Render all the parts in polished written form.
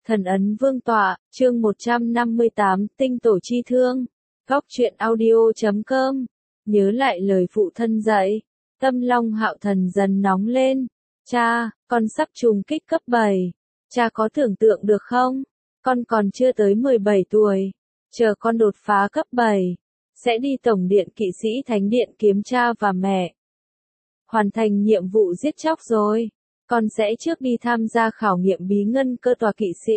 Thần ấn vương tọa, chương 158, tinh tổ chi thương. Góc truyện audio.com. Nhớ lại lời phụ thân dạy, tâm Long Hạo Thần dần nóng lên. Cha, con sắp trùng kích cấp 7. Cha có tưởng tượng được không? Con còn chưa tới 17 tuổi. Chờ con đột phá cấp 7. Sẽ đi tổng điện kỵ sĩ thánh điện kiếm cha và mẹ. Hoàn thành nhiệm vụ giết chóc rồi. Con sẽ trước đi tham gia khảo nghiệm bí ngân cơ tòa kỵ sĩ.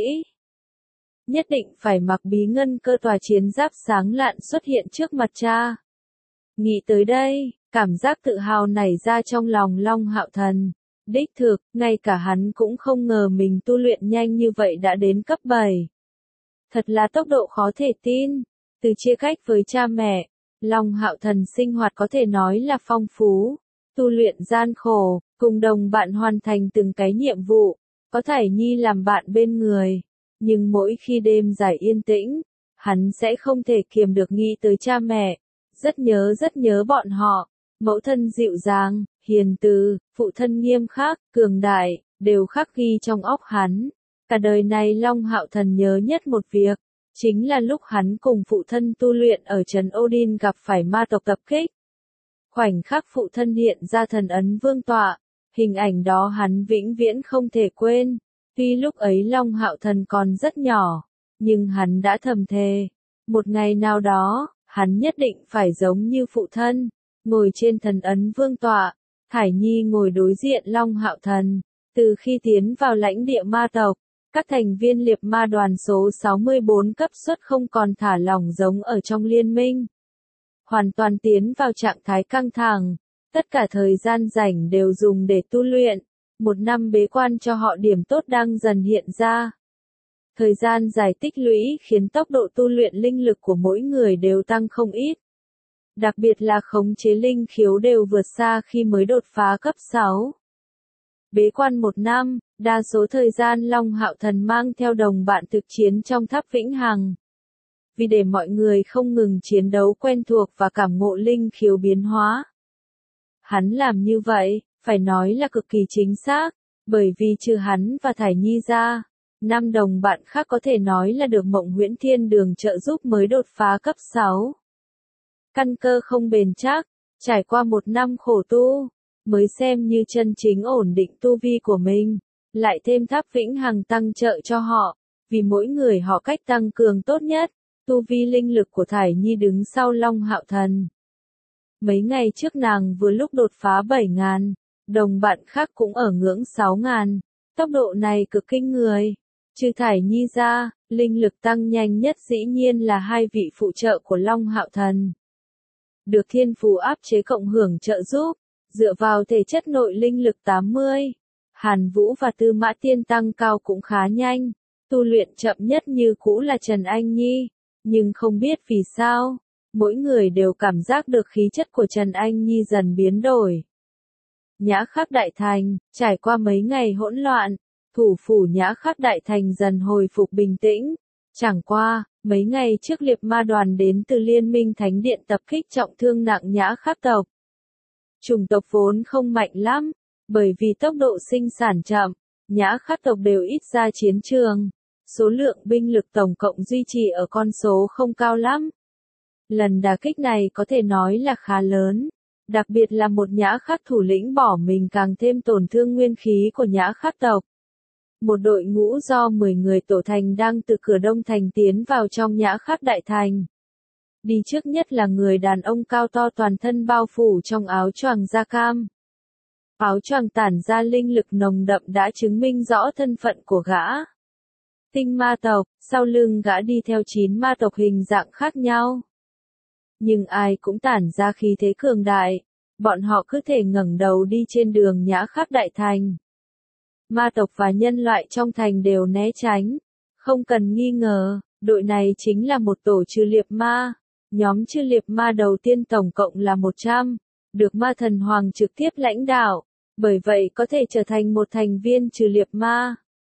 Nhất định phải mặc bí ngân cơ tòa chiến giáp sáng lạn xuất hiện trước mặt cha. Nghĩ tới đây, cảm giác tự hào nảy ra trong lòng Long Hạo Thần. Đích thực, ngay cả hắn cũng không ngờ mình tu luyện nhanh như vậy đã đến cấp 7. Thật là tốc độ khó thể tin. Từ chia cách với cha mẹ, Long Hạo Thần sinh hoạt có thể nói là phong phú. Tu luyện gian khổ, cùng đồng bạn hoàn thành từng cái nhiệm vụ, có Thải Nhi làm bạn bên người. Nhưng mỗi khi đêm dài yên tĩnh, hắn sẽ không thể kiềm được nghĩ tới cha mẹ. Rất nhớ bọn họ. Mẫu thân dịu dàng, hiền từ, phụ thân nghiêm khắc, cường đại, đều khắc ghi trong óc hắn. Cả đời này Long Hạo Thần nhớ nhất một việc, chính là lúc hắn cùng phụ thân tu luyện ở trấn Odin gặp phải ma tộc tập kích. Khoảnh khắc phụ thân hiện ra thần ấn vương tọa, hình ảnh đó hắn vĩnh viễn không thể quên. Tuy lúc ấy Long Hạo Thần còn rất nhỏ, nhưng hắn đã thầm thề, một ngày nào đó, hắn nhất định phải giống như phụ thân, ngồi trên thần ấn vương tọa. Thải Nhi ngồi đối diện Long Hạo Thần. Từ khi tiến vào lãnh địa ma tộc, các thành viên liệp ma đoàn số 64 cấp suất không còn thả lỏng giống ở trong liên minh. Hoàn toàn tiến vào trạng thái căng thẳng, tất cả thời gian rảnh đều dùng để tu luyện. Một năm bế quan cho họ điểm tốt đang dần hiện ra. Thời gian dài tích lũy khiến tốc độ tu luyện linh lực của mỗi người đều tăng không ít. Đặc biệt là khống chế linh khiếu đều vượt xa khi mới đột phá cấp 6. Bế quan một năm, đa số thời gian Long Hạo Thần mang theo đồng bạn thực chiến trong tháp Vĩnh Hằng. Vì để mọi người không ngừng chiến đấu quen thuộc và cảm ngộ linh khiếu biến hóa. Hắn làm như vậy, phải nói là cực kỳ chính xác, bởi vì trừ hắn và Thải Nhi ra, 5 đồng bạn khác có thể nói là được Mộng Huyễn Thiên Đường trợ giúp mới đột phá cấp 6. Căn cơ không bền chắc, trải qua một năm khổ tu, mới xem như chân chính ổn định tu vi của mình, lại thêm tháp Vĩnh Hằng tăng trợ cho họ, vì mỗi người họ cách tăng cường tốt nhất. Tu vi linh lực của Thải Nhi đứng sau Long Hạo Thần. Mấy ngày trước nàng vừa lúc đột phá 7.000, đồng bạn khác cũng ở ngưỡng 6.000, tốc độ này cực kinh người. Trừ Thải Nhi ra, linh lực tăng nhanh nhất dĩ nhiên là hai vị phụ trợ của Long Hạo Thần. Được thiên phú áp chế cộng hưởng trợ giúp, dựa vào thể chất nội linh lực 80, Hàn Vũ và Tư Mã Tiên tăng cao cũng khá nhanh, tu luyện chậm nhất như cũ là Trần Anh Nhi. Nhưng không biết vì sao, mỗi người đều cảm giác được khí chất của Trần Anh Nhi dần biến đổi. Nhã Khắc Đại Thành, trải qua mấy ngày hỗn loạn, thủ phủ Nhã Khắc Đại Thành dần hồi phục bình tĩnh. Chẳng qua, mấy ngày trước liệp ma đoàn đến từ Liên minh Thánh Điện tập kích trọng thương nặng Nhã Khắc tộc. Chủng tộc vốn không mạnh lắm, bởi vì tốc độ sinh sản chậm, Nhã Khắc tộc đều ít ra chiến trường. Số lượng binh lực tổng cộng duy trì ở con số không cao lắm. Lần đả kích này có thể nói là khá lớn, đặc biệt là một Nhã Khắc thủ lĩnh bỏ mình càng thêm tổn thương nguyên khí của Nhã Khắc tộc. Một đội ngũ do 10 người tổ thành đang từ cửa Đông Thành tiến vào trong Nhã Khắc Đại Thành. Đi trước nhất là người đàn ông cao to toàn thân bao phủ trong áo choàng da cam. Áo choàng tản ra linh lực nồng đậm đã chứng minh rõ thân phận của gã. Tinh ma tộc, sau lưng gã đi theo 9 ma tộc hình dạng khác nhau. Nhưng ai cũng tản ra khí thế cường đại, bọn họ cứ thể ngẩng đầu đi trên đường Nhã Khắc Đại Thành. Ma tộc và nhân loại trong thành đều né tránh, không cần nghi ngờ, đội này chính là một tổ trừ liệp ma. Nhóm trừ liệp ma đầu tiên tổng cộng là 100, được ma thần hoàng trực tiếp lãnh đạo, bởi vậy có thể trở thành một thành viên trừ liệp ma.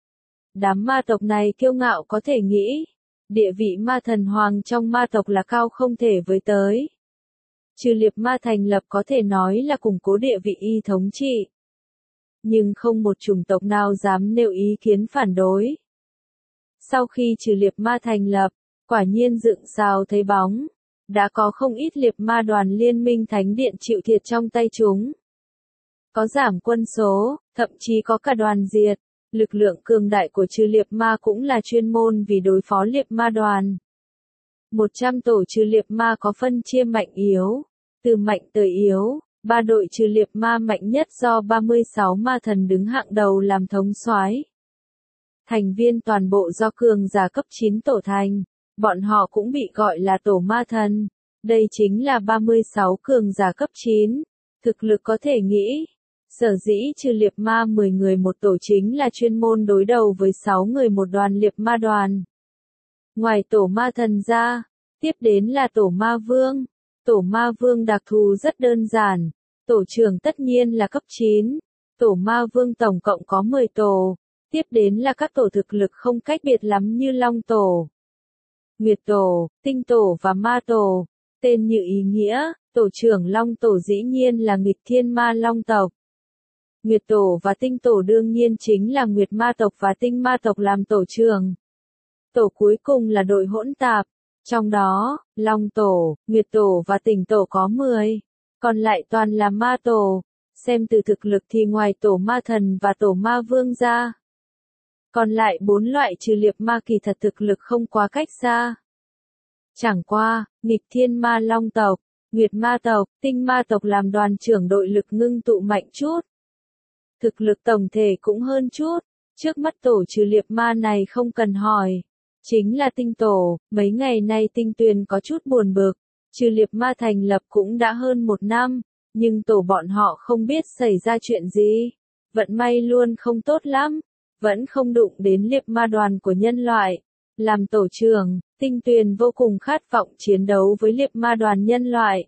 Đám ma tộc này kiêu ngạo có thể nghĩ, địa vị ma thần hoàng trong ma tộc là cao không thể với tới. Trừ liệp ma thành lập có thể nói là củng cố địa vị y thống trị. Nhưng không một chủng tộc nào dám nêu ý kiến phản đối. Sau khi trừ liệp ma thành lập, quả nhiên dựng sao thấy bóng. Đã có không ít liệp ma đoàn liên minh thánh điện chịu thiệt trong tay chúng. Có giảm quân số, thậm chí có cả đoàn diệt. Lực lượng cường đại của trừ liệp ma cũng là chuyên môn vì đối phó liệp ma đoàn. 100 tổ trừ liệp ma có phân chia mạnh yếu. Từ mạnh tới yếu, 3 đội trừ liệp ma mạnh nhất do 36 ma thần đứng hạng đầu làm thống soái. Thành viên toàn bộ do cường giả cấp 9 tổ thành, bọn họ cũng bị gọi là tổ ma thần. Đây chính là 36 cường giả cấp 9, thực lực có thể nghĩ. Sở dĩ trừ liệp ma 10 người một tổ chính là chuyên môn đối đầu với 6 người một đoàn liệp ma đoàn. Ngoài tổ ma thần ra, tiếp đến là tổ ma vương. Tổ ma vương đặc thù rất đơn giản, tổ trưởng tất nhiên là cấp 9. Tổ ma vương tổng cộng có 10 tổ, tiếp đến là các tổ thực lực không cách biệt lắm như Long Tổ, Nguyệt Tổ, Tinh Tổ và Ma Tổ. Tên như ý nghĩa, tổ trưởng Long Tổ dĩ nhiên là nghịch thiên ma Long tộc. Nguyệt Tổ và Tinh Tổ đương nhiên chính là Nguyệt Ma tộc và Tinh Ma tộc làm tổ trưởng. Tổ cuối cùng là đội hỗn tạp, trong đó, Long Tổ, Nguyệt Tổ và Tinh Tổ có 10, còn lại toàn là Ma Tổ. Xem từ thực lực thì ngoài tổ ma thần và tổ ma vương ra, còn lại 4 loại trừ liệp ma kỳ thật thực lực không quá cách xa. Chẳng qua, nghịch thiên ma Long tộc, Nguyệt Ma tộc, Tinh Ma tộc làm đoàn trưởng đội lực ngưng tụ mạnh chút. Thực lực tổng thể cũng hơn chút, trước mắt tổ trừ liệp ma này không cần hỏi. Chính là Tinh Tổ, mấy ngày nay Tinh Tuyền có chút buồn bực, trừ liệp ma thành lập cũng đã hơn 1 năm, nhưng tổ bọn họ không biết xảy ra chuyện gì. Vận may luôn không tốt lắm, vẫn không đụng đến liệp ma đoàn của nhân loại. Làm tổ trưởng, Tinh Tuyền vô cùng khát vọng chiến đấu với liệp ma đoàn nhân loại.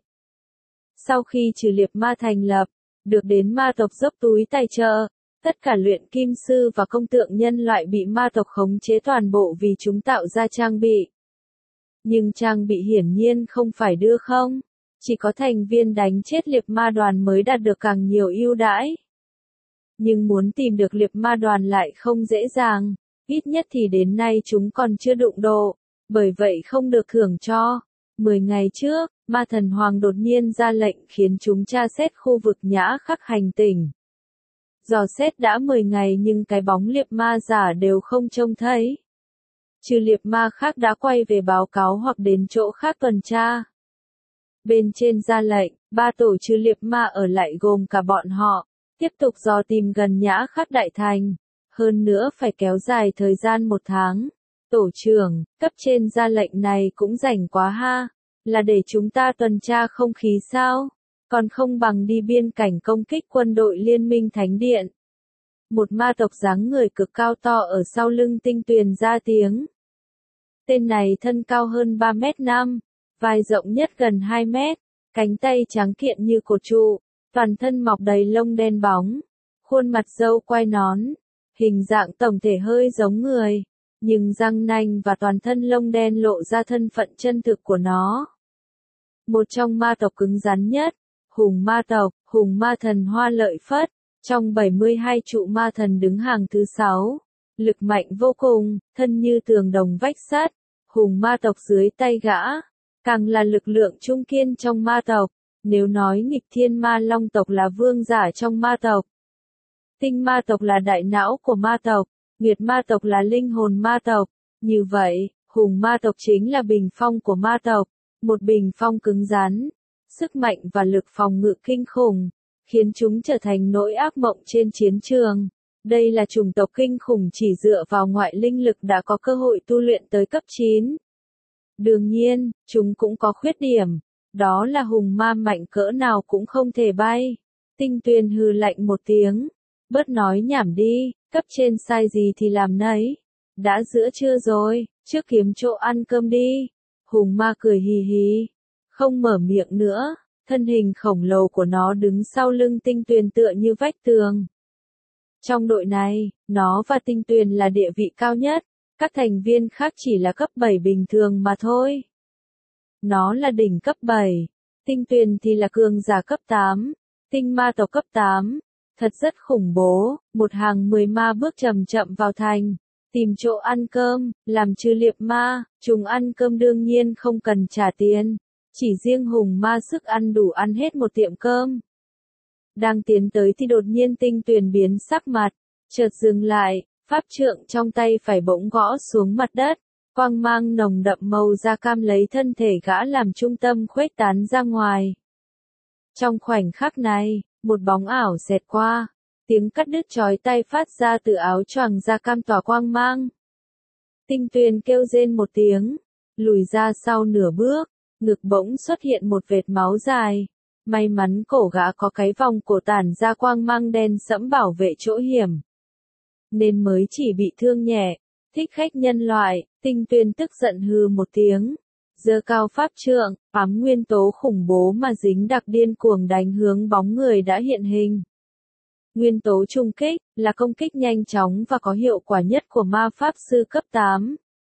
Sau khi trừ liệp ma thành lập, được đến ma tộc dốc túi tài trợ, tất cả luyện kim sư và công tượng nhân loại bị ma tộc khống chế toàn bộ vì chúng tạo ra trang bị. Nhưng trang bị hiển nhiên không phải đưa không, chỉ có thành viên đánh chết liệp ma đoàn mới đạt được càng nhiều ưu đãi. Nhưng muốn tìm được liệp ma đoàn lại không dễ dàng, ít nhất thì đến nay chúng còn chưa đụng độ, bởi vậy không được thưởng cho. 10 ngày trước, ma thần hoàng đột nhiên ra lệnh khiến chúng tra xét khu vực nhã khắc hành tinh. Dò xét đã 10 ngày nhưng cái bóng liệp ma giả đều không trông thấy. Trừ liệp ma khác đã quay về báo cáo hoặc đến chỗ khác tuần tra. Bên trên ra lệnh, 3 tổ trừ liệp ma ở lại gồm cả bọn họ, tiếp tục dò tìm gần nhã khắc đại thành. Hơn nữa phải kéo dài thời gian 1 tháng. Tổ trưởng, cấp trên ra lệnh này cũng rảnh quá ha, là để chúng ta tuần tra không khí sao? Còn không bằng đi biên cảnh công kích quân đội liên minh thánh điện. Một ma tộc dáng người cực cao to ở sau lưng Tinh Tuyền ra tiếng. Tên này thân cao hơn 3m5, vai rộng nhất gần 2m, cánh tay trắng kiện như cột trụ, toàn thân mọc đầy lông đen bóng, khuôn mặt râu quai nón, hình dạng tổng thể hơi giống người, nhưng răng nanh và toàn thân lông đen lộ ra thân phận chân thực của nó. Một trong ma tộc cứng rắn nhất, Hùng Ma tộc, Hùng Ma thần Hoa Lợi Phất, trong 72 trụ ma thần đứng hàng thứ 6, lực mạnh vô cùng, thân như tường đồng vách sắt. Hùng ma tộc dưới tay gã, càng là lực lượng trung kiên trong ma tộc. Nếu nói nghịch thiên ma Long tộc là vương giả trong ma tộc, Tinh ma tộc là đại não của ma tộc, Nguyệt ma tộc là linh hồn ma tộc, như vậy, Hùng ma tộc chính là bình phong của ma tộc, một bình phong cứng rắn, sức mạnh và lực phòng ngự kinh khủng, khiến chúng trở thành nỗi ác mộng trên chiến trường. Đây là chủng tộc kinh khủng chỉ dựa vào ngoại linh lực đã có cơ hội tu luyện tới cấp 9. Đương nhiên, chúng cũng có khuyết điểm, đó là hùng ma mạnh cỡ nào cũng không thể bay. Tinh Tuyền hừ lạnh một tiếng, bớt nói nhảm đi, cấp trên sai gì thì làm nấy. Đã giữa trưa rồi, trước kiếm chỗ ăn cơm đi. Hùng ma cười hì hì, không mở miệng nữa, thân hình khổng lồ của nó đứng sau lưng Tinh Tuyền tựa như vách tường. Trong đội này, nó và Tinh Tuyền là địa vị cao nhất, các thành viên khác chỉ là cấp 7 bình thường mà thôi. Nó là đỉnh cấp 7, Tinh Tuyền thì là cường giả cấp 8, Tinh ma tộc cấp 8, thật rất khủng bố. Một hàng 10 ma bước chậm chậm vào thành, Tìm chỗ ăn cơm, làm trừ liệp ma, chúng ăn cơm đương nhiên không cần trả tiền. Chỉ riêng hùng ma sức ăn đủ ăn hết một tiệm cơm. Đang tiến tới thì đột nhiên Tinh Tuyền biến sắc mặt, chợt dừng lại, pháp trượng trong tay phải bỗng gõ xuống mặt đất. Quang mang nồng đậm màu da cam lấy thân thể gã làm trung tâm khuếch tán ra ngoài. Trong khoảnh khắc này, một bóng ảo xẹt qua, tiếng cắt đứt chói tai phát ra từ áo choàng da cam tỏa quang mang. Tinh Tuyền kêu rên một tiếng, lùi ra sau nửa bước, ngực bỗng xuất hiện một vệt máu dài. May mắn cổ gã có cái vòng cổ tản ra quang mang đen sẫm bảo vệ chỗ hiểm, nên mới chỉ bị thương nhẹ. Thích khách nhân loại, Tinh Tuyền tức giận hừ một tiếng, giơ cao pháp trượng, ám nguyên tố khủng bố mà dính đặc điên cuồng đánh hướng bóng người đã hiện hình. Nguyên tố trung kích, là công kích nhanh chóng và có hiệu quả nhất của ma pháp sư cấp 8.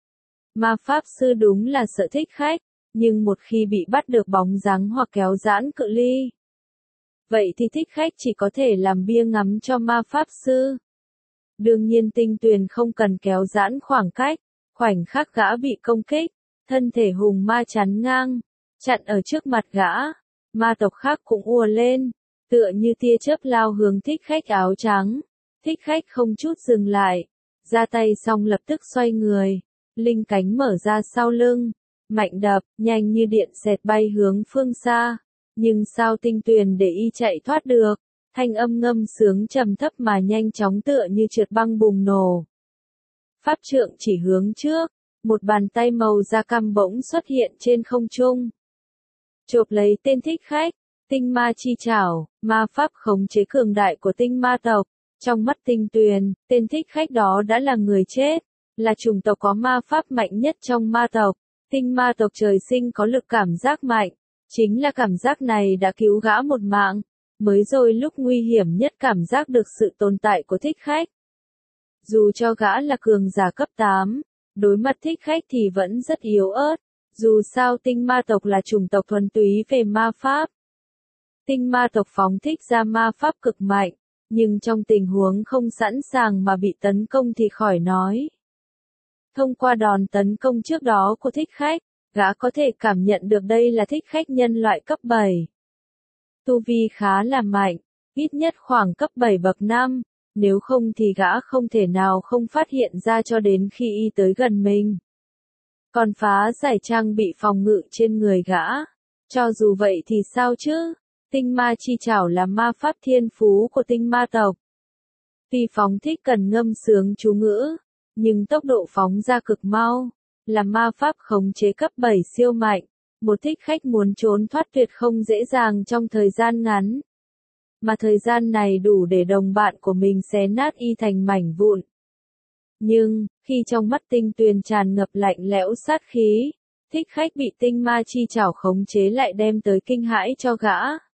Ma pháp sư đúng là sợ thích khách, nhưng một khi bị bắt được bóng dáng hoặc kéo giãn cự ly, vậy thì thích khách chỉ có thể làm bia ngắm cho ma pháp sư. Đương nhiên Tinh Tuyền không cần kéo giãn khoảng cách, khoảnh khắc gã bị công kích, thân thể hùng ma chắn ngang, chặn ở trước mặt gã. Ma tộc khác cũng ùa lên, tựa như tia chớp lao hướng thích khách áo trắng. Thích khách không chút dừng lại, ra tay xong lập tức xoay người, linh cánh mở ra sau lưng, mạnh đập, nhanh như điện xẹt bay hướng phương xa. Nhưng sao Tinh Tuyền để y chạy thoát được? Thanh âm ngâm sướng trầm thấp mà nhanh chóng tựa như trượt băng bùng nổ. Pháp trượng chỉ hướng trước, một bàn tay màu da cam bỗng xuất hiện trên không trung. Chộp lấy tên thích khách, tinh ma chi chảo, ma pháp khống chế cường đại của tinh ma tộc. Trong mắt Tinh Tuyền, tên thích khách đó đã là người chết, là chủng tộc có ma pháp mạnh nhất trong ma tộc. Tinh ma tộc trời sinh có lực cảm giác mạnh, chính là cảm giác này đã cứu gã một mạng. Mới rồi lúc nguy hiểm nhất cảm giác được sự tồn tại của thích khách. Dù cho gã là cường giả cấp 8, đối mặt thích khách thì vẫn rất yếu ớt. Dù sao tinh ma tộc là chủng tộc thuần túy về ma pháp. Tinh ma tộc phóng thích ra ma pháp cực mạnh, nhưng trong tình huống không sẵn sàng mà bị tấn công thì khỏi nói. Thông qua đòn tấn công trước đó của thích khách, gã có thể cảm nhận được đây là thích khách nhân loại cấp 7. Tu vi khá là mạnh, ít nhất khoảng cấp 7 bậc 5, nếu không thì gã không thể nào không phát hiện ra cho đến khi y tới gần mình. Còn phá giải trang bị phòng ngự trên người gã, cho dù vậy thì sao chứ, tinh ma chi chảo là ma pháp thiên phú của tinh ma tộc. Tuy phóng thích cần ngâm sướng chú ngữ, nhưng tốc độ phóng ra cực mau, là ma pháp khống chế cấp 7 siêu mạnh. Một thích khách muốn trốn thoát tuyệt không dễ dàng trong thời gian ngắn. Mà thời gian này đủ để đồng bạn của mình xé nát y thành mảnh vụn. Nhưng, khi trong mắt Tinh Tuyền tràn ngập lạnh lẽo sát khí, thích khách bị tinh ma chi chảo khống chế lại đem tới kinh hãi cho gã.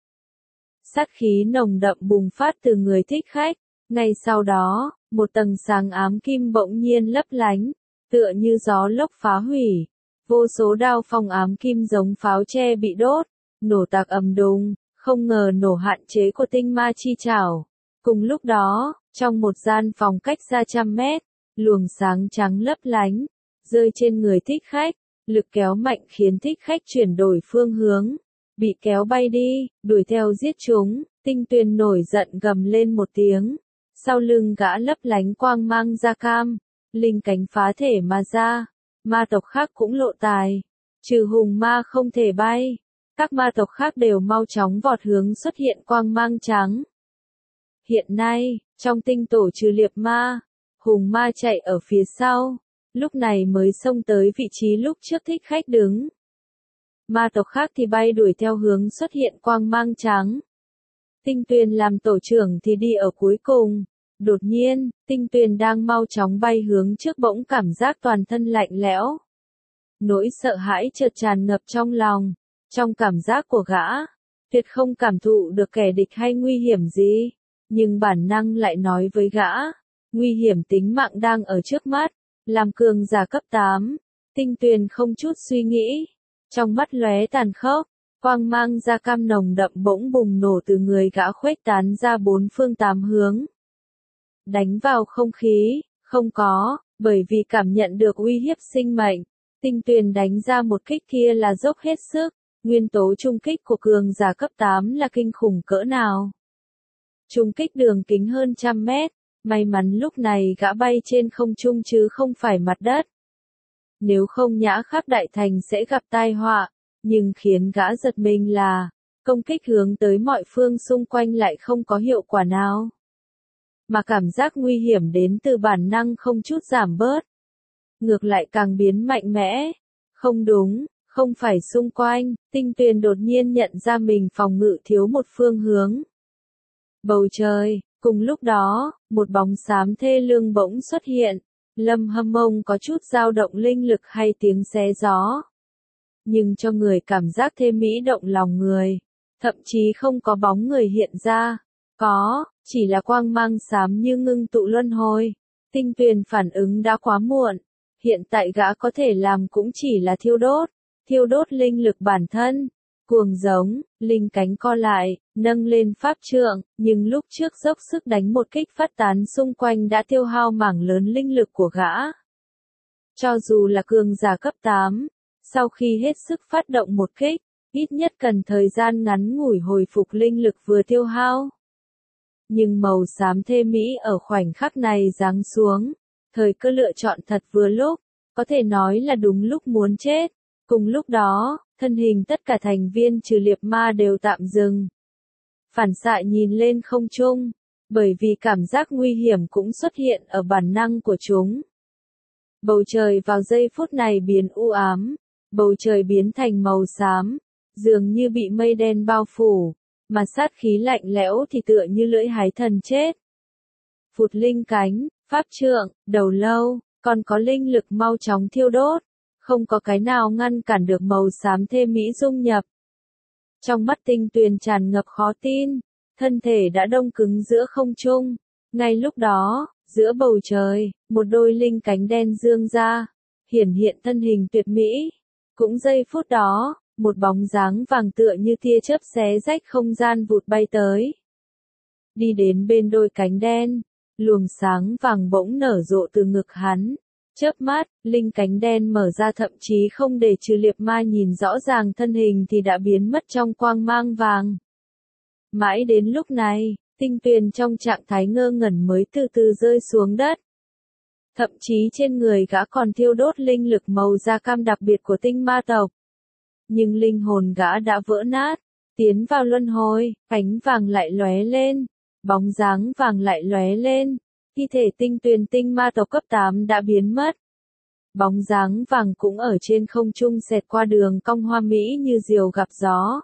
Sát khí nồng đậm bùng phát từ người thích khách, ngay sau đó, một tầng sáng ám kim bỗng nhiên lấp lánh, tựa như gió lốc phá hủy. Vô số đao phong ám kim giống pháo tre bị đốt, nổ tạc ầm đùng, không ngờ nổ hạn chế của tinh ma chi chảo. Cùng lúc đó, trong một gian phòng cách xa 100 mét, luồng sáng trắng lấp lánh, rơi trên người thích khách, lực kéo mạnh khiến thích khách chuyển đổi phương hướng, bị kéo bay đi, đuổi theo giết chúng. Tinh Tuyền nổi giận gầm lên một tiếng, sau lưng gã lấp lánh quang mang da cam, linh cánh phá thể mà ra. Ma tộc khác cũng lộ tài, trừ hùng ma không thể bay, các ma tộc khác đều mau chóng vọt hướng xuất hiện quang mang trắng. Hiện nay, trong tinh tổ trừ liệp ma, hùng ma chạy ở phía sau, lúc này mới xông tới vị trí lúc trước thích khách đứng. Ma tộc khác thì bay đuổi theo hướng xuất hiện quang mang trắng. Tinh Tuyền làm tổ trưởng thì đi ở cuối cùng. Đột nhiên, Tinh Tuyền đang mau chóng bay hướng trước bỗng cảm giác toàn thân lạnh lẽo. Nỗi sợ hãi chợt tràn ngập trong lòng. Trong cảm giác của gã, tuyệt không cảm thụ được kẻ địch hay nguy hiểm gì. Nhưng bản năng lại nói với gã, nguy hiểm tính mạng đang ở trước mắt. Làm cường giả cấp 8, Tinh Tuyền không chút suy nghĩ. Trong mắt lóe tàn khốc, quang mang da cam nồng đậm bỗng bùng nổ từ người gã khuếch tán ra 4 phương 8 hướng. Đánh vào không khí, không có, Bởi vì cảm nhận được uy hiếp sinh mệnh, Tinh Tuyền đánh ra một kích kia là dốc hết sức, nguyên tố trung kích của cường giả cấp 8 là kinh khủng cỡ nào. Trung kích đường kính hơn 100 mét, may mắn lúc này gã bay trên không trung chứ không phải mặt đất. Nếu không Nhã Khắc Đại Thành sẽ gặp tai họa, nhưng khiến gã giật mình là, công kích hướng tới mọi phương xung quanh lại không có hiệu quả nào. Mà cảm giác nguy hiểm đến từ bản năng không chút giảm bớt. Ngược lại càng biến mạnh mẽ. Không đúng, không phải xung quanh, Tinh Tuyền đột nhiên nhận ra mình phòng ngự thiếu một phương hướng. Bầu trời, cùng lúc đó, một bóng xám thê lương bỗng xuất hiện. Lâm Hâm Mông có chút dao động linh lực hay tiếng xé gió. Nhưng cho người cảm giác thêm mỹ động lòng người. Thậm chí không có bóng người hiện ra. Có, chỉ là quang mang xám như ngưng tụ luân hồi. Tinh Tuyền phản ứng đã quá muộn. Hiện tại gã có thể làm cũng chỉ là thiêu đốt linh lực bản thân. Cuồng giống, linh cánh co lại, nâng lên pháp trượng, nhưng lúc trước dốc sức đánh một kích phát tán xung quanh đã tiêu hao mảng lớn linh lực của gã. Cho dù là cường giả cấp 8, sau khi hết sức phát động một kích, ít nhất cần thời gian ngắn ngủi hồi phục linh lực vừa tiêu hao. Nhưng màu xám thê mỹ ở khoảnh khắc này giáng xuống, thời cơ lựa chọn thật vừa lúc, có thể nói là đúng lúc muốn chết. Cùng lúc đó, thân hình tất cả thành viên trừ liệp ma đều tạm dừng. Phản xạ nhìn lên không trung, bởi vì cảm giác nguy hiểm cũng xuất hiện ở bản năng của chúng. Bầu trời vào giây phút này biến u ám, bầu trời biến thành màu xám, dường như bị mây đen bao phủ, mà sát khí lạnh lẽo thì tựa như lưỡi hái thần chết. Phụt linh cánh, pháp trượng, đầu lâu, còn có linh lực mau chóng thiêu đốt. Không có cái nào ngăn cản được màu xám thê mỹ dung nhập. Trong mắt Tinh Tuyền tràn ngập khó tin, thân thể đã đông cứng giữa không trung. Ngay lúc đó, giữa bầu trời, một đôi linh cánh đen dương ra, hiển hiện thân hình tuyệt mỹ. Cũng giây phút đó, một bóng dáng vàng tựa như tia chớp xé rách không gian vụt bay tới. Đi đến bên đôi cánh đen, luồng sáng vàng bỗng nở rộ từ ngực hắn. Chớp mắt, linh cánh đen mở ra thậm chí không để trừ liệp ma nhìn rõ ràng thân hình thì đã biến mất trong quang mang vàng. Mãi đến lúc này, Tinh Tuyền trong trạng thái ngơ ngẩn mới từ từ rơi xuống đất. Thậm chí trên người gã còn thiêu đốt linh lực màu da cam đặc biệt của tinh ma tộc. Nhưng linh hồn gã đã vỡ nát, tiến vào luân hồi, ánh vàng lại lóe lên, bóng dáng vàng lại lóe lên. Thi thể Tinh Tuyền tinh ma tộc cấp 8 đã biến mất. Bóng dáng vàng cũng ở trên không trung xẹt qua đường cong hoa mỹ như diều gặp gió.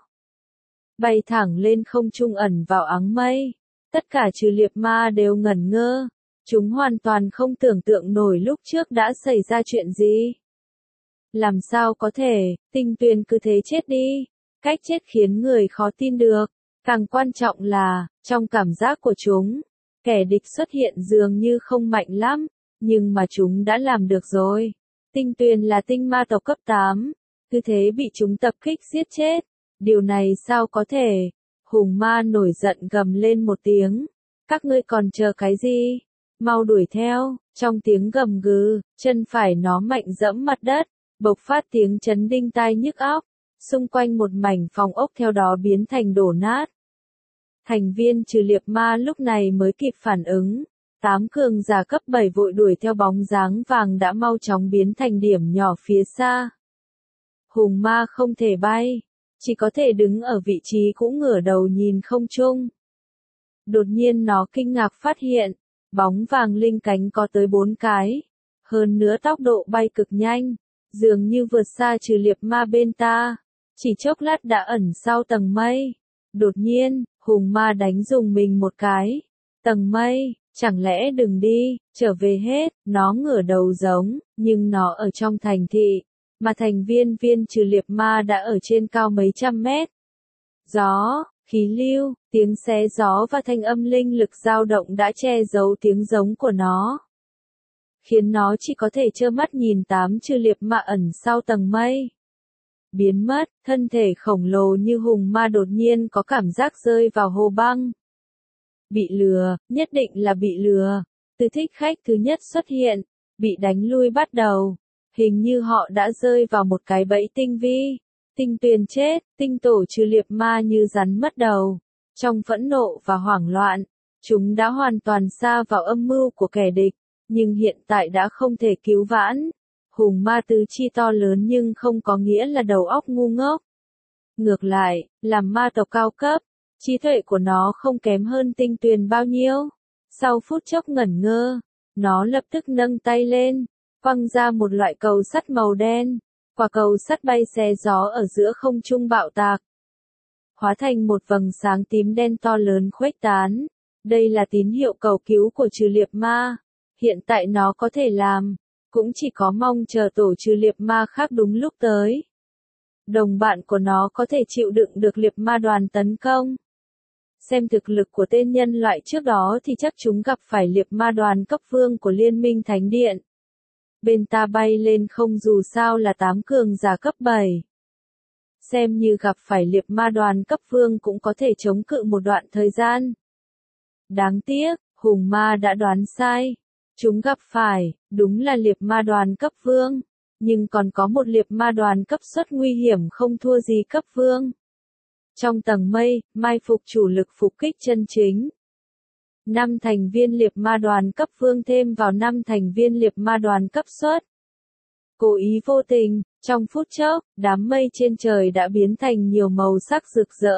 Bay thẳng lên không trung ẩn vào áng mây. Tất cả trừ liệp ma đều ngẩn ngơ. Chúng hoàn toàn không tưởng tượng nổi lúc trước đã xảy ra chuyện gì. Làm sao có thể, Tinh Tuyền cứ thế chết đi. Cách chết khiến người khó tin được. Càng quan trọng là, trong cảm giác của chúng, kẻ địch xuất hiện dường như không mạnh lắm, nhưng mà chúng đã làm được rồi. Tinh Tuyền là tinh ma tộc cấp 8, cứ thế bị chúng tập kích giết chết. Điều này sao có thể? Hùng ma nổi giận gầm lên một tiếng. Các ngươi còn chờ cái gì? Mau đuổi theo. Trong tiếng gầm gừ, chân phải nó mạnh dẫm mặt đất, bộc phát tiếng chấn đinh tai nhức óc. Xung quanh một mảnh phòng ốc theo đó biến thành đổ nát. Thành viên trừ liệp ma lúc này mới kịp phản ứng. 8 cường giả cấp 7 vội đuổi theo bóng dáng vàng đã mau chóng biến thành điểm nhỏ phía xa. Hùng ma không thể bay, chỉ có thể đứng ở vị trí cũ ngửa đầu nhìn không trung. Đột nhiên nó kinh ngạc phát hiện, bóng vàng linh cánh có tới 4 cái. Hơn nữa tốc độ bay cực nhanh, dường như vượt xa trừ liệp ma bên ta. Chỉ chốc lát đã ẩn sau tầng mây. Đột nhiên, hùng ma đánh dùng mình một cái. Tầng mây, chẳng lẽ đừng đi, trở về hết, nó ngửa đầu giống, nhưng nó ở trong thành thị, mà thành viên trừ liệp ma đã ở trên cao mấy trăm mét. Gió, khí lưu, tiếng xé gió và thanh âm linh lực dao động đã che giấu tiếng giống của nó. Khiến nó chỉ có thể trơ mắt nhìn 8 trừ liệp ma ẩn sau tầng mây. Biến mất, thân thể khổng lồ như hùng ma đột nhiên có cảm giác rơi vào hồ băng. Bị lừa, nhất định là bị lừa. Từ thích khách thứ nhất xuất hiện, bị đánh lui bắt đầu. Hình như họ đã rơi vào một cái bẫy tinh vi. Tinh Tuyền chết, tinh tổ trừ liệp ma như rắn mất đầu. Trong phẫn nộ và hoảng loạn, chúng đã hoàn toàn sa vào âm mưu của kẻ địch, nhưng hiện tại đã không thể cứu vãn. Hùng ma tứ chi to lớn nhưng không có nghĩa là đầu óc ngu ngốc. Ngược lại, làm ma tộc cao cấp, trí tuệ của nó không kém hơn Tinh Tuyền bao nhiêu. Sau phút chốc ngẩn ngơ, nó lập tức nâng tay lên, quăng ra một loại cầu sắt màu đen. Quả cầu sắt bay xé gió ở giữa không trung bạo tạc, hóa thành một vầng sáng tím đen to lớn khuếch tán. Đây là tín hiệu cầu cứu của trừ liệp ma. Hiện tại nó có thể làm, cũng chỉ có mong chờ tổ trừ liệp ma khác đúng lúc tới. Đồng bạn của nó có thể chịu đựng được liệp ma đoàn tấn công. Xem thực lực của tên nhân loại trước đó thì chắc chúng gặp phải liệp ma đoàn cấp vương của Liên minh Thánh Điện. Bên ta bay lên không dù sao là 8 cường giả cấp 7. Xem như gặp phải liệp ma đoàn cấp vương cũng có thể chống cự một đoạn thời gian. Đáng tiếc, hùng ma đã đoán sai. Chúng gặp phải, đúng là liệp ma đoàn cấp vương. Nhưng còn có một liệp ma đoàn cấp xuất nguy hiểm không thua gì cấp vương. Trong tầng mây, mai phục chủ lực phục kích chân chính. 5 thành viên liệp ma đoàn cấp vương thêm vào 5 thành viên liệp ma đoàn cấp xuất. Cố ý vô tình, trong phút chốc, đám mây trên trời đã biến thành nhiều màu sắc rực rỡ.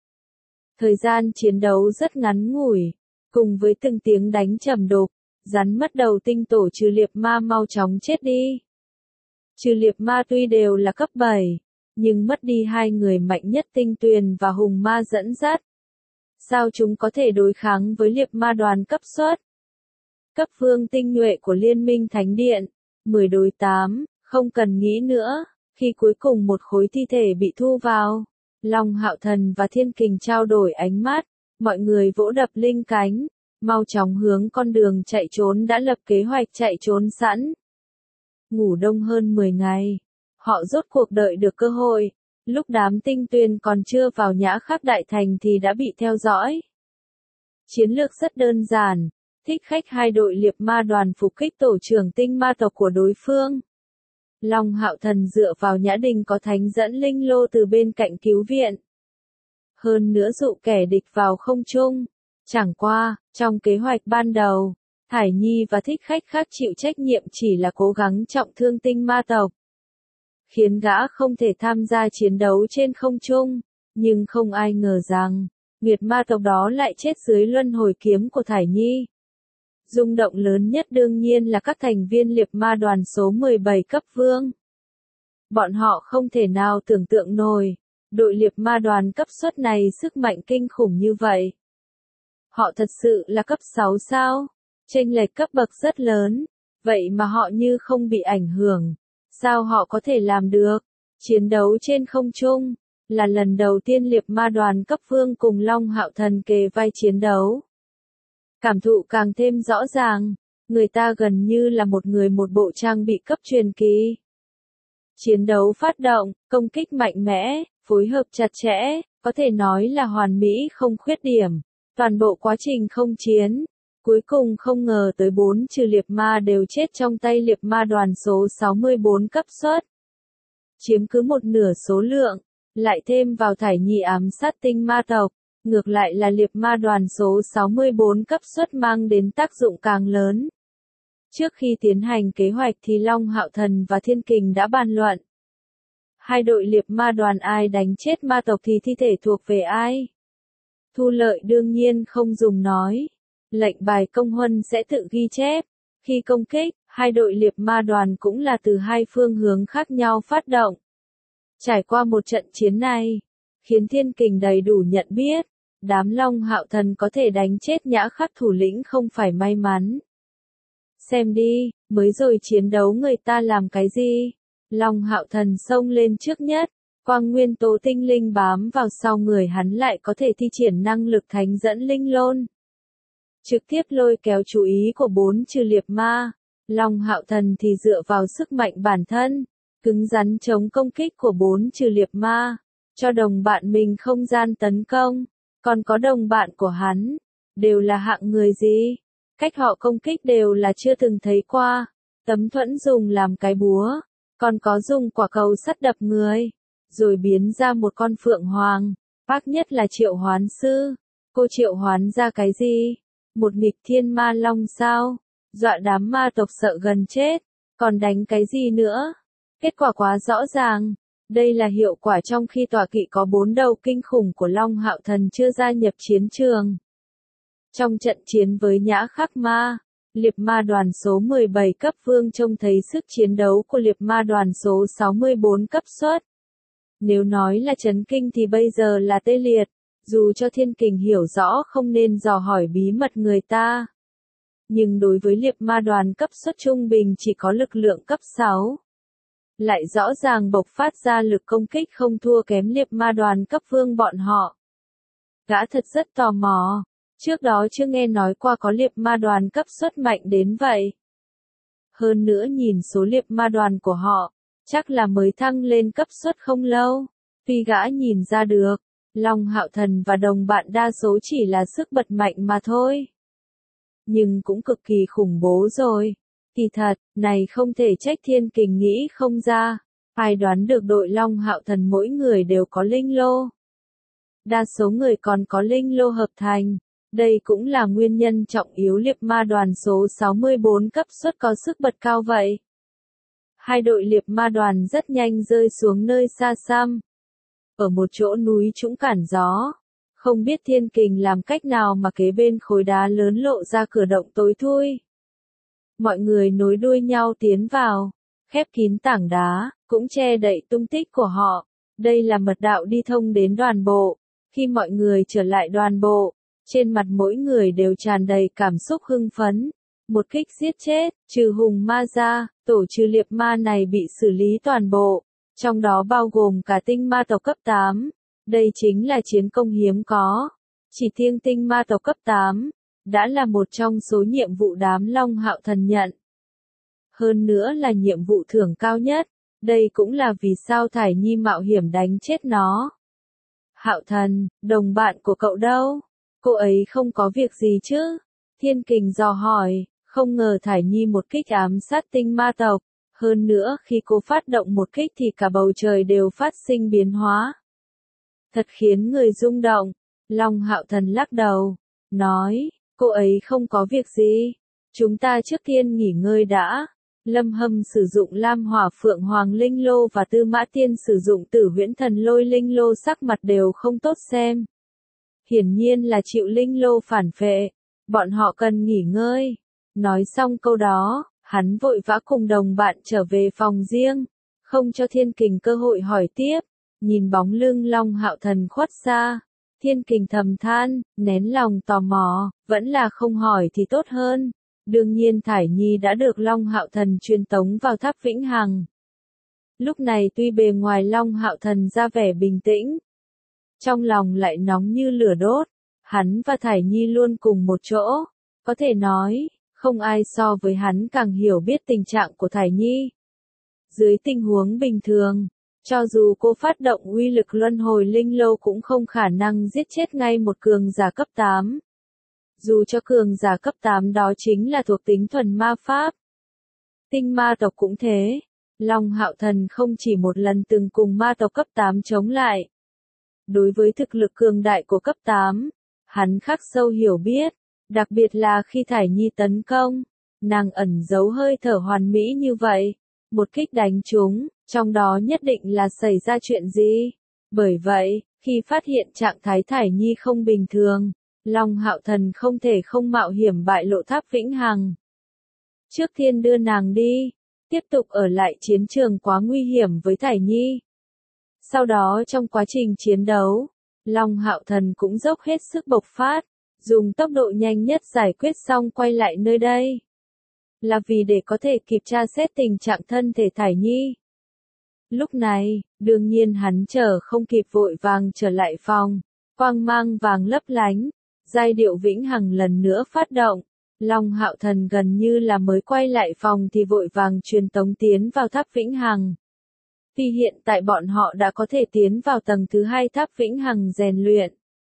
Thời gian chiến đấu rất ngắn ngủi, cùng với từng tiếng đánh trầm đục, rắn mất đầu tinh tổ trừ liệp ma mau chóng chết đi. Trừ liệp ma tuy đều là cấp 7, nhưng mất đi hai người mạnh nhất Tinh Tuyền và hùng ma dẫn dắt. Sao chúng có thể đối kháng với liệp ma đoàn cấp xuất? Cấp vương tinh nhuệ của Liên minh Thánh Điện, 10 đối 8, không cần nghĩ nữa, khi cuối cùng một khối thi thể bị thu vào. Long Hạo Thần và Thiên Kình trao đổi ánh mắt, mọi người vỗ đập linh cánh, mau chóng hướng con đường chạy trốn đã lập kế hoạch chạy trốn sẵn. Ngủ đông hơn 10 ngày, họ rốt cuộc đợi được cơ hội. Lúc đám Tinh Tuyền còn chưa vào Nhã Khắc Đại Thành thì đã bị theo dõi. Chiến lược rất đơn giản, thích khách hai đội liệp ma đoàn phục kích tổ trưởng tinh ma tộc của đối phương. Long Hạo Thần dựa vào Nhã Đình có thánh dẫn linh lô từ bên cạnh cứu viện. Hơn nữa dụ kẻ địch vào không trung. Chẳng qua, trong kế hoạch ban đầu, Thải Nhi và thích khách khác chịu trách nhiệm chỉ là cố gắng trọng thương tinh ma tộc, khiến gã không thể tham gia chiến đấu trên không trung, nhưng không ai ngờ rằng, Nguyệt ma tộc đó lại chết dưới luân hồi kiếm của Thải Nhi. Rung động lớn nhất đương nhiên là các thành viên liệp ma đoàn số 17 cấp vương. Bọn họ không thể nào tưởng tượng nổi, đội liệp ma đoàn cấp xuất này sức mạnh kinh khủng như vậy. Họ thật sự là cấp 6 sao? Chênh lệch cấp bậc rất lớn, vậy mà họ như không bị ảnh hưởng. Sao họ có thể làm được? Chiến đấu trên không trung, là lần đầu tiên liệp ma đoàn cấp vương cùng Long Hạo Thần kề vai chiến đấu. Cảm thụ càng thêm rõ ràng, người ta gần như là một người một bộ trang bị cấp truyền kỳ. Chiến đấu phát động, công kích mạnh mẽ, phối hợp chặt chẽ, có thể nói là hoàn mỹ không khuyết điểm. Toàn bộ quá trình không chiến, cuối cùng không ngờ tới 4 trừ liệp ma đều chết trong tay liệp ma đoàn số 64 cấp xuất. Chiếm cứ một nửa số lượng, lại thêm vào Thải Nhi ám sát tinh ma tộc, ngược lại là liệp ma đoàn số 64 cấp xuất mang đến tác dụng càng lớn. Trước khi tiến hành kế hoạch thì Long Hạo Thần và Thiên Kình đã bàn luận. Hai đội liệp ma đoàn ai đánh chết ma tộc thì thi thể thuộc về ai. Thu lợi đương nhiên không dùng nói. Lệnh bài công huân sẽ tự ghi chép. Khi công kích, hai đội liệp ma đoàn cũng là từ hai phương hướng khác nhau phát động. Trải qua một trận chiến này, khiến Thiên Kình đầy đủ nhận biết, đám Long Hạo Thần có thể đánh chết Nhã Khắc thủ lĩnh không phải may mắn. Xem đi, mới rồi chiến đấu người ta làm cái gì? Long Hạo Thần xông lên trước nhất, quang nguyên tố tinh linh bám vào sau người hắn lại có thể thi triển năng lực thánh dẫn linh lôn. Trực tiếp lôi kéo chú ý của 4 trừ liệp ma. Long Hạo Thần thì dựa vào sức mạnh bản thân, cứng rắn chống công kích của 4 trừ liệp ma, cho đồng bạn mình không gian tấn công. Còn có đồng bạn của hắn, đều là hạng người gì? Cách họ công kích đều là chưa từng thấy qua. Tấm thuẫn dùng làm cái búa, còn có dùng quả cầu sắt đập người, rồi biến ra một con phượng hoàng. Bác nhất là triệu hoán sư. Cô triệu hoán ra cái gì? Một nghịch thiên ma long sao? Dọa đám ma tộc sợ gần chết, còn đánh cái gì nữa? Kết quả quá rõ ràng. Đây là hiệu quả trong khi tọa kỵ có 4 đầu kinh khủng của Long Hạo Thần chưa gia nhập chiến trường. Trong trận chiến với Nhã Khắc Ma, Liệp Ma đoàn số 17 cấp vương trông thấy sức chiến đấu của Liệp Ma đoàn số 64 cấp xuất. Nếu nói là chấn kinh thì bây giờ là tê liệt, dù cho Thiên Kình hiểu rõ không nên dò hỏi bí mật người ta. Nhưng đối với Liệp Ma đoàn cấp xuất trung bình chỉ có lực lượng cấp 6. Lại rõ ràng bộc phát ra lực công kích không thua kém Liệp Ma đoàn cấp vương bọn họ. Gã thật rất tò mò, trước đó chưa nghe nói qua có Liệp Ma đoàn cấp xuất mạnh đến vậy. Hơn nữa nhìn số Liệp Ma đoàn của họ, chắc là mới thăng lên cấp xuất không lâu. Tuy gã nhìn ra được, Long Hạo Thần và đồng bạn đa số chỉ là sức bật mạnh mà thôi. Nhưng cũng cực kỳ khủng bố rồi. Kỳ thật, này không thể trách Thiên Kình nghĩ không ra. Ai đoán được đội Long Hạo Thần mỗi người đều có linh lô. Đa số người còn có linh lô hợp thành. Đây cũng là nguyên nhân trọng yếu Liệp Ma đoàn số 64 cấp xuất có sức bật cao vậy. Hai đội Liệp Ma đoàn rất nhanh rơi xuống nơi xa xăm. Ở một chỗ núi trũng cản gió. Không biết Thiên Kình làm cách nào mà kế bên khối đá lớn lộ ra cửa động tối thui. Mọi người nối đuôi nhau tiến vào, khép kín tảng đá, cũng che đậy tung tích của họ. Đây là mật đạo đi thông đến đoàn bộ. Khi mọi người trở lại đoàn bộ, trên mặt mỗi người đều tràn đầy cảm xúc hưng phấn. Một kích giết chết, trừ hùng ma ra, tổ trừ Liệp Ma này bị xử lý toàn bộ, trong đó bao gồm cả tinh ma tộc cấp 8. Đây chính là chiến công hiếm có. Chỉ riêng tinh ma tộc cấp 8 đã là một trong số nhiệm vụ đám Long Hạo Thần nhận. Hơn nữa là nhiệm vụ thưởng cao nhất. Đây cũng là vì sao Thải Nhi mạo hiểm đánh chết nó. Hạo Thần, đồng bạn của cậu đâu? Cô ấy không có việc gì chứ? Thiên Kình dò hỏi, không ngờ Thải Nhi một kích ám sát tinh ma tộc. Hơn nữa khi cô phát động một kích thì cả bầu trời đều phát sinh biến hóa. Thật khiến người rung động. Long Hạo Thần lắc đầu, nói, cô ấy không có việc gì. Chúng ta trước tiên nghỉ ngơi đã. Lâm Hâm sử dụng Lam Hỏa Phượng Hoàng Linh Lô và Tư Mã Tiên sử dụng Tử Huyễn Thần Lôi Linh Lô, sắc mặt đều không tốt xem. Hiển nhiên là chịu Linh Lô phản phệ. Bọn họ cần nghỉ ngơi. Nói xong câu đó, hắn vội vã cùng đồng bạn trở về phòng riêng, không cho Thiên Kình cơ hội hỏi tiếp. Nhìn bóng lưng Long Hạo Thần khuất xa, Thiên Kình thầm than, nén lòng tò mò, vẫn là không hỏi thì tốt hơn. Đương nhiên Thải Nhi đã được Long Hạo Thần truyền tống vào tháp Vĩnh Hằng. Lúc này tuy bề ngoài Long Hạo Thần ra vẻ bình tĩnh, trong lòng lại nóng như lửa đốt. Hắn và Thải Nhi luôn cùng một chỗ, có thể nói, không ai so với hắn càng hiểu biết tình trạng của Thải Nhi. Dưới tình huống bình thường, cho dù cô phát động uy lực luân hồi linh lô cũng không khả năng giết chết ngay một cường giả cấp 8. Dù cho cường giả cấp 8 đó chính là thuộc tính thuần ma pháp. Tinh ma tộc cũng thế. Long Hạo Thần không chỉ một lần từng cùng ma tộc cấp 8 chống lại. Đối với thực lực cường đại của cấp 8, hắn khắc sâu hiểu biết, đặc biệt là khi Thải Nhi tấn công, nàng ẩn giấu hơi thở hoàn mỹ như vậy. Một kích đánh trúng, trong đó nhất định là xảy ra chuyện gì. Bởi vậy, khi phát hiện trạng thái Thải Nhi không bình thường, Long Hạo Thần không thể không mạo hiểm bại lộ tháp Vĩnh Hằng. Trước tiên đưa nàng đi, tiếp tục ở lại chiến trường quá nguy hiểm với Thải Nhi. Sau đó trong quá trình chiến đấu, Long Hạo Thần cũng dốc hết sức bộc phát, dùng tốc độ nhanh nhất giải quyết xong quay lại nơi đây. Là vì để có thể kịp tra xét tình trạng thân thể Thải Nhi. Lúc này, đương nhiên hắn chờ không kịp vội vàng trở lại phòng, quang mang vàng lấp lánh, giai điệu Vĩnh Hằng lần nữa phát động. Long Hạo Thần gần như là mới quay lại phòng thì vội vàng truyền tống tiến vào tháp Vĩnh Hằng. Vì hiện tại bọn họ đã có thể tiến vào tầng thứ 2 tháp Vĩnh Hằng rèn luyện.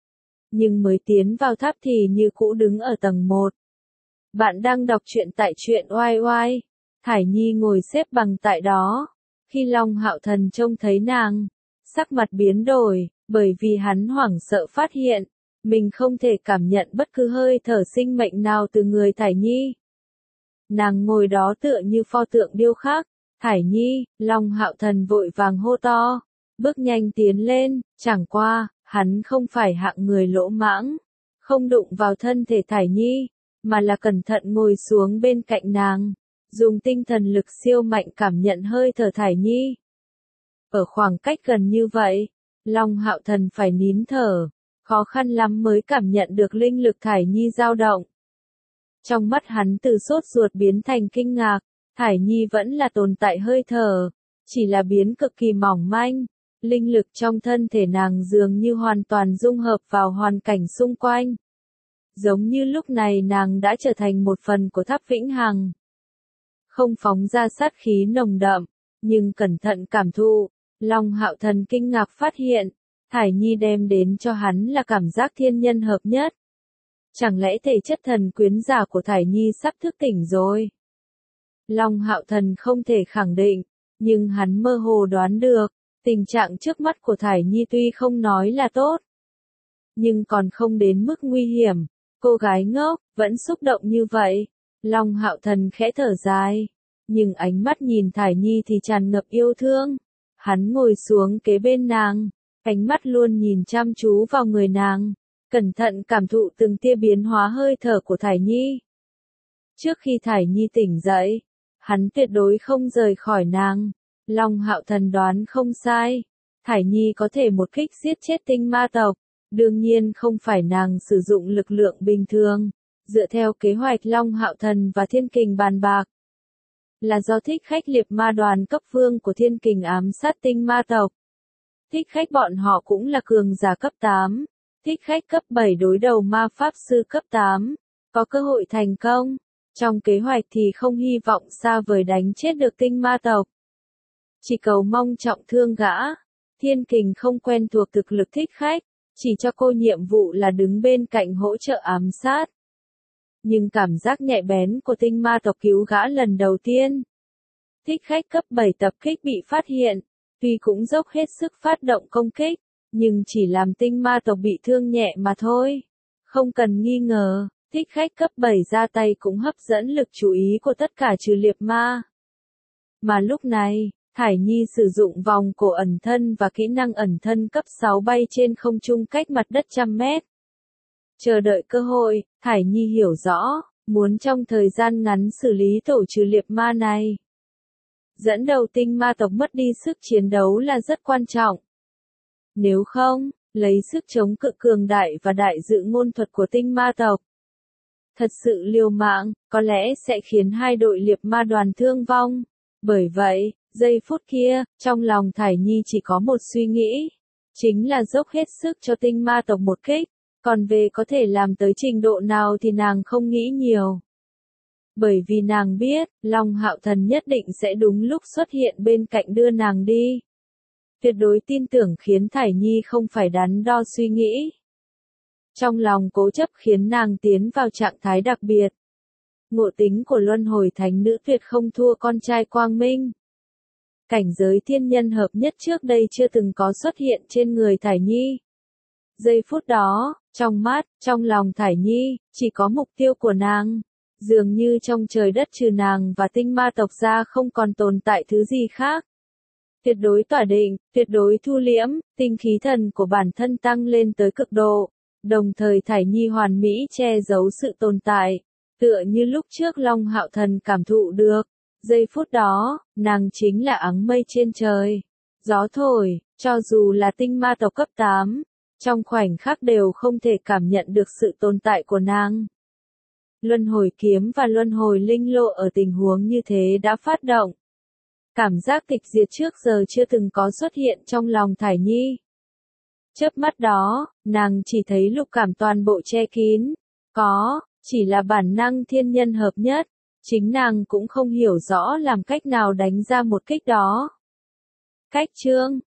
Nhưng mới tiến vào tháp thì như cũ đứng ở tầng 1. Bạn đang đọc truyện tại truyện oai oai. Thải Nhi ngồi xếp bằng tại đó. Khi Long Hạo Thần trông thấy nàng, sắc mặt biến đổi, bởi vì hắn hoảng sợ phát hiện, mình không thể cảm nhận bất cứ hơi thở sinh mệnh nào từ người Thải Nhi. Nàng ngồi đó tựa như pho tượng điêu khắc. Thải Nhi, Long Hạo Thần vội vàng hô to, bước nhanh tiến lên, chẳng qua, hắn không phải hạng người lỗ mãng, không đụng vào thân thể Thải Nhi, mà là cẩn thận ngồi xuống bên cạnh nàng, dùng tinh thần lực siêu mạnh cảm nhận hơi thở Thải Nhi. Ở khoảng cách gần như vậy, Long Hạo Thần phải nín thở, khó khăn lắm mới cảm nhận được linh lực Thải Nhi dao động. Trong mắt hắn từ sốt ruột biến thành kinh ngạc, Thải Nhi vẫn là tồn tại hơi thở, chỉ là biến cực kỳ mỏng manh, linh lực trong thân thể nàng dường như hoàn toàn dung hợp vào hoàn cảnh xung quanh. Giống như lúc này nàng đã trở thành một phần của Tháp Vĩnh Hằng. Không phóng ra sát khí nồng đậm, nhưng cẩn thận cảm thụ, Long Hạo Thần kinh ngạc phát hiện, Thải Nhi đem đến cho hắn là cảm giác thiên nhân hợp nhất. Chẳng lẽ thể chất thần quyến giả của Thải Nhi sắp thức tỉnh rồi? Long Hạo Thần không thể khẳng định, nhưng hắn mơ hồ đoán được, tình trạng trước mắt của Thải Nhi tuy không nói là tốt, nhưng còn không đến mức nguy hiểm. Cô gái ngốc, vẫn xúc động như vậy. Long Hạo Thần khẽ thở dài, nhưng ánh mắt nhìn Thải Nhi thì tràn ngập yêu thương. Hắn ngồi xuống kế bên nàng, ánh mắt luôn nhìn chăm chú vào người nàng, cẩn thận cảm thụ từng tia biến hóa hơi thở của Thải Nhi. Trước khi Thải Nhi tỉnh dậy, hắn tuyệt đối không rời khỏi nàng. Long Hạo Thần đoán không sai, Thải Nhi có thể một kích giết chết tinh ma tộc. Đương nhiên không phải nàng sử dụng lực lượng bình thường, dựa theo kế hoạch Long Hạo Thần và Thiên Kình bàn bạc. Là do thích khách liệp ma đoàn cấp vương của Thiên Kình ám sát tinh ma tộc. Thích khách bọn họ cũng là cường giả cấp 8, thích khách cấp 7 đối đầu ma pháp sư cấp 8, có cơ hội thành công. Trong kế hoạch thì không hy vọng xa vời đánh chết được tinh ma tộc. Chỉ cầu mong trọng thương gã. Thiên Kình không quen thuộc thực lực thích khách, chỉ cho cô nhiệm vụ là đứng bên cạnh hỗ trợ ám sát. Nhưng cảm giác nhạy bén của tinh ma tộc cứu gã lần đầu tiên. Thích khách cấp 7 tập kích bị phát hiện, tuy cũng dốc hết sức phát động công kích, nhưng chỉ làm tinh ma tộc bị thương nhẹ mà thôi. Không cần nghi ngờ, thích khách cấp 7 ra tay cũng hấp dẫn lực chú ý của tất cả trừ liệp ma. Mà lúc này, Thải Nhi sử dụng vòng cổ ẩn thân và kỹ năng ẩn thân cấp 6 bay trên không trung cách mặt đất 100 mét. Chờ đợi cơ hội, Thải Nhi hiểu rõ, muốn trong thời gian ngắn xử lý tổ trừ liệp ma này. Dẫn đầu tinh ma tộc mất đi sức chiến đấu là rất quan trọng. Nếu không, lấy sức chống cự cường đại và đại dự ngôn thuật của tinh ma tộc. Thật sự liều mạng, có lẽ sẽ khiến hai đội liệp ma đoàn thương vong. Bởi vậy, giây phút kia, trong lòng Thải Nhi chỉ có một suy nghĩ. Chính là dốc hết sức cho tinh ma tộc một kích. Còn về có thể làm tới trình độ nào thì nàng không nghĩ nhiều. Bởi vì nàng biết, Long Hạo Thần nhất định sẽ đúng lúc xuất hiện bên cạnh đưa nàng đi. Tuyệt đối tin tưởng khiến Thải Nhi không phải đắn đo suy nghĩ. Trong lòng cố chấp khiến nàng tiến vào trạng thái đặc biệt. Ngộ tính của luân hồi thánh nữ tuyệt không thua con trai Quang Minh. Cảnh giới thiên nhân hợp nhất trước đây chưa từng có xuất hiện trên người Thải Nhi. Giây phút đó, trong mắt, trong lòng Thải Nhi, chỉ có mục tiêu của nàng. Dường như trong trời đất trừ nàng và tinh ma tộc ra không còn tồn tại thứ gì khác. Tuyệt đối tỏa định, tuyệt đối thu liễm, tinh khí thần của bản thân tăng lên tới cực độ. Đồng thời Thải Nhi hoàn mỹ che giấu sự tồn tại. Tựa như lúc trước Long Hạo Thần cảm thụ được. Giây phút đó, nàng chính là áng mây trên trời. Gió thổi, cho dù là tinh ma tộc cấp 8. Trong khoảnh khắc đều không thể cảm nhận được sự tồn tại của nàng. Luân hồi kiếm và luân hồi linh lộ ở tình huống như thế đã phát động. Cảm giác tịch diệt trước giờ chưa từng có xuất hiện trong lòng Thải Nhi. Chớp mắt đó, nàng chỉ thấy lục cảm toàn bộ che kín. Có, chỉ là bản năng thiên nhân hợp nhất. Chính nàng cũng không hiểu rõ làm cách nào đánh ra một kích đó. Cách chương